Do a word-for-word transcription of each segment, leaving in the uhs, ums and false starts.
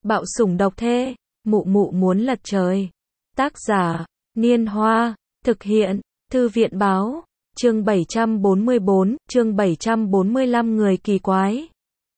Bạo sủng độc thê, mụ mụ muốn lật trời. Tác giả, Niên Hoa, thực hiện, Thư viện báo, chương bảy trăm bốn mươi bốn, chương bảy trăm bốn mươi lăm người kỳ quái.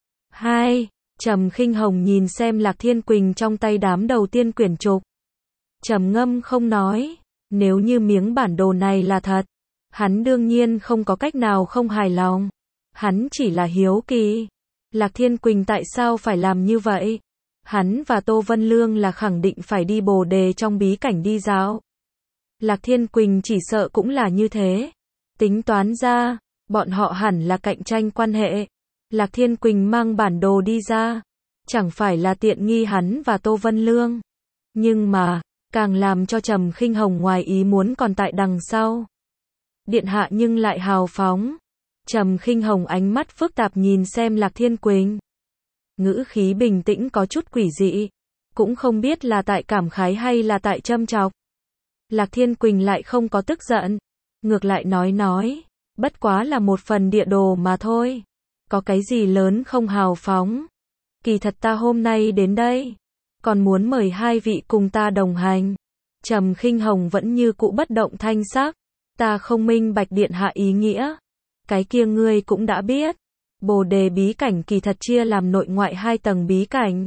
hai. Trầm Khinh Hồng nhìn xem Lạc Thiên Quỳnh trong tay đám đầu tiên quyển trục. Trầm ngâm không nói, nếu như miếng bản đồ này là thật, hắn đương nhiên không có cách nào không hài lòng. Hắn chỉ là hiếu kỳ. Lạc Thiên Quỳnh tại sao phải làm như vậy? Hắn và Tô Vân Lương là khẳng định phải đi Bồ Đề trong bí cảnh đi dạo. Lạc Thiên Quỳnh chỉ sợ cũng là như thế. Tính toán ra, bọn họ hẳn là cạnh tranh quan hệ. Lạc Thiên Quỳnh mang bản đồ đi ra, chẳng phải là tiện nghi hắn và Tô Vân Lương. Nhưng mà, càng làm cho Trầm Khinh Hồng ngoài ý muốn còn tại đằng sau. Điện hạ nhưng lại hào phóng. Trầm Khinh Hồng ánh mắt phức tạp nhìn xem Lạc Thiên Quỳnh. Ngữ khí bình tĩnh có chút quỷ dị. Cũng không biết là tại cảm khái hay là tại châm chọc. Lạc Thiên Quỳnh lại không có tức giận. Ngược lại nói nói. Bất quá là một phần địa đồ mà thôi. Có cái gì lớn không hào phóng. Kỳ thật ta hôm nay đến đây. Còn muốn mời hai vị cùng ta đồng hành. Trầm Khinh Hồng vẫn như cũ bất động thanh sắc. Ta không minh bạch điện hạ ý nghĩa. Cái kia ngươi cũng đã biết. Bồ Đề bí cảnh kỳ thật chia làm nội ngoại hai tầng bí cảnh.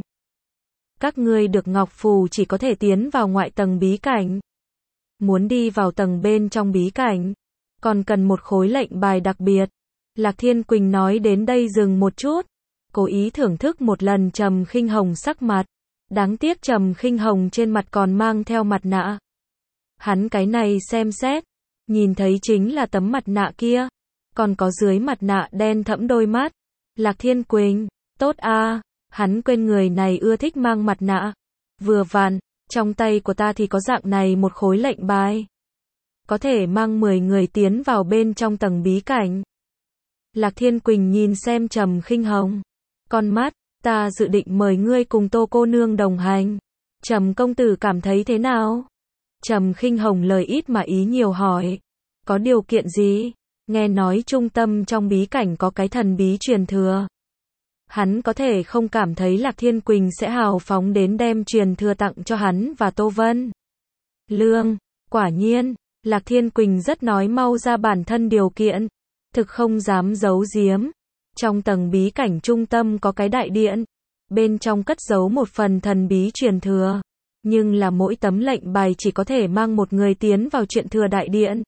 Các ngươi được ngọc phù chỉ có thể tiến vào ngoại tầng bí cảnh. Muốn đi vào tầng bên trong bí cảnh, còn cần một khối lệnh bài đặc biệt. Lạc Thiên Quỳnh nói đến đây dừng một chút, cố ý thưởng thức một lần Trầm Khinh Hồng sắc mặt. Đáng tiếc Trầm Khinh Hồng trên mặt còn mang theo mặt nạ. Hắn cái này xem xét, nhìn thấy chính là tấm mặt nạ kia. Còn có dưới mặt nạ đen thẫm đôi mắt. Lạc Thiên Quỳnh, tốt a, hắn quên người này ưa thích mang mặt nạ. Vừa vặn, trong tay của ta thì có dạng này một khối lệnh bài. Có thể mang mười người tiến vào bên trong tầng bí cảnh. Lạc Thiên Quỳnh nhìn xem Trầm Khinh Hồng. Con mắt, ta dự định mời ngươi cùng Tô cô nương đồng hành. Trầm công tử cảm thấy thế nào? Trầm Khinh Hồng lời ít mà ý nhiều hỏi. Có điều kiện gì? Nghe nói trung tâm trong bí cảnh có cái thần bí truyền thừa. Hắn có thể không cảm thấy Lạc Thiên Quỳnh sẽ hào phóng đến đem truyền thừa tặng cho hắn và Tô Vân Lương. Quả nhiên, Lạc Thiên Quỳnh rất nói mau ra bản thân điều kiện. Thực không dám giấu giếm. Trong tầng bí cảnh trung tâm có cái đại điện. Bên trong cất giấu một phần thần bí truyền thừa. Nhưng là mỗi tấm lệnh bài chỉ có thể mang một người tiến vào truyền thừa đại điện.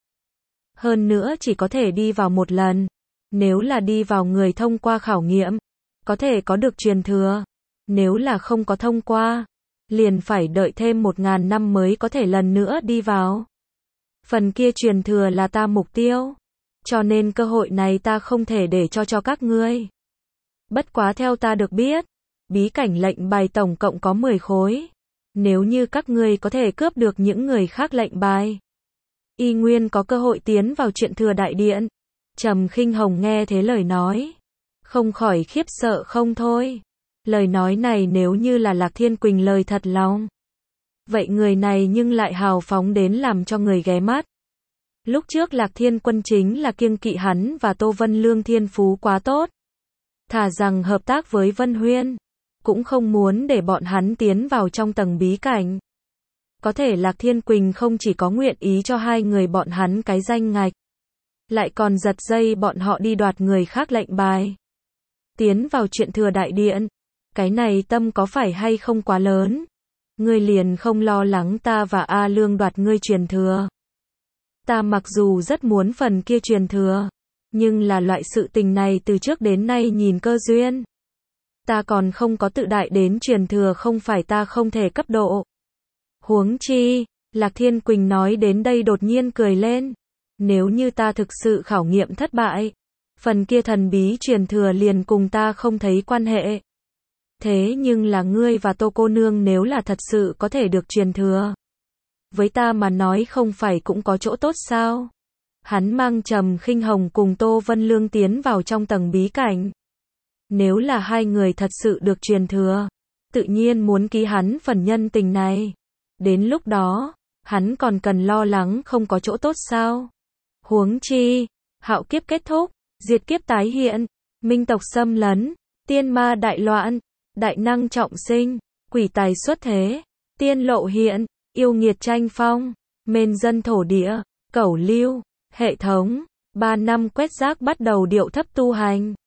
Hơn nữa chỉ có thể đi vào một lần. Nếu là đi vào người thông qua khảo nghiệm, có thể có được truyền thừa. Nếu là không có thông qua, liền phải đợi thêm một ngàn năm mới có thể lần nữa đi vào. Phần kia truyền thừa là ta mục tiêu. Cho nên cơ hội này ta không thể để cho cho các ngươi. Bất quá theo ta được biết, bí cảnh lệnh bài tổng cộng có mười khối. Nếu như các ngươi có thể cướp được những người khác lệnh bài, y nguyên có cơ hội tiến vào truyền thừa đại điện. Trầm Khinh Hồng nghe thế lời nói, không khỏi khiếp sợ không thôi. Lời nói này nếu như là Lạc Thiên Quỳnh lời thật lòng, vậy người này nhưng lại hào phóng đến làm cho người ghé mắt. Lúc trước Lạc Thiên Quân chính là kiêng kỵ hắn và Tô Vân Lương thiên phú quá tốt. Thà rằng hợp tác với Vân Huyên, cũng không muốn để bọn hắn tiến vào trong tầng bí cảnh. Có thể Lạc Thiên Quỳnh không chỉ có nguyện ý cho hai người bọn hắn cái danh ngạch, lại còn giật dây bọn họ đi đoạt người khác lệnh bài. Tiến vào truyền thừa đại điện, cái này tâm có phải hay không quá lớn? Ngươi liền không lo lắng ta và A Lương đoạt ngươi truyền thừa? Ta mặc dù rất muốn phần kia truyền thừa, nhưng là loại sự tình này từ trước đến nay nhìn cơ duyên. Ta còn không có tự đại đến truyền thừa không phải ta không thể cấp độ. Huống chi, Lạc Thiên Quỳnh nói đến đây đột nhiên cười lên. Nếu như ta thực sự khảo nghiệm thất bại, phần kia thần bí truyền thừa liền cùng ta không thấy quan hệ. Thế nhưng là ngươi và Tô cô nương nếu là thật sự có thể được truyền thừa, với ta mà nói không phải cũng có chỗ tốt sao? Hắn mang Trầm Khinh Hồng cùng Tô Vân Lương tiến vào trong tầng bí cảnh. Nếu là hai người thật sự được truyền thừa, tự nhiên muốn ký hắn phần nhân tình này. Đến lúc đó, hắn còn cần lo lắng không có chỗ tốt sao? Huống chi, hạo kiếp kết thúc, diệt kiếp tái hiện, minh tộc xâm lấn, tiên ma đại loạn, đại năng trọng sinh, quỷ tài xuất thế, tiên lộ hiện, yêu nghiệt tranh phong, mên dân thổ địa, cẩu lưu, hệ thống, ba năm quét rác bắt đầu điệu thấp tu hành.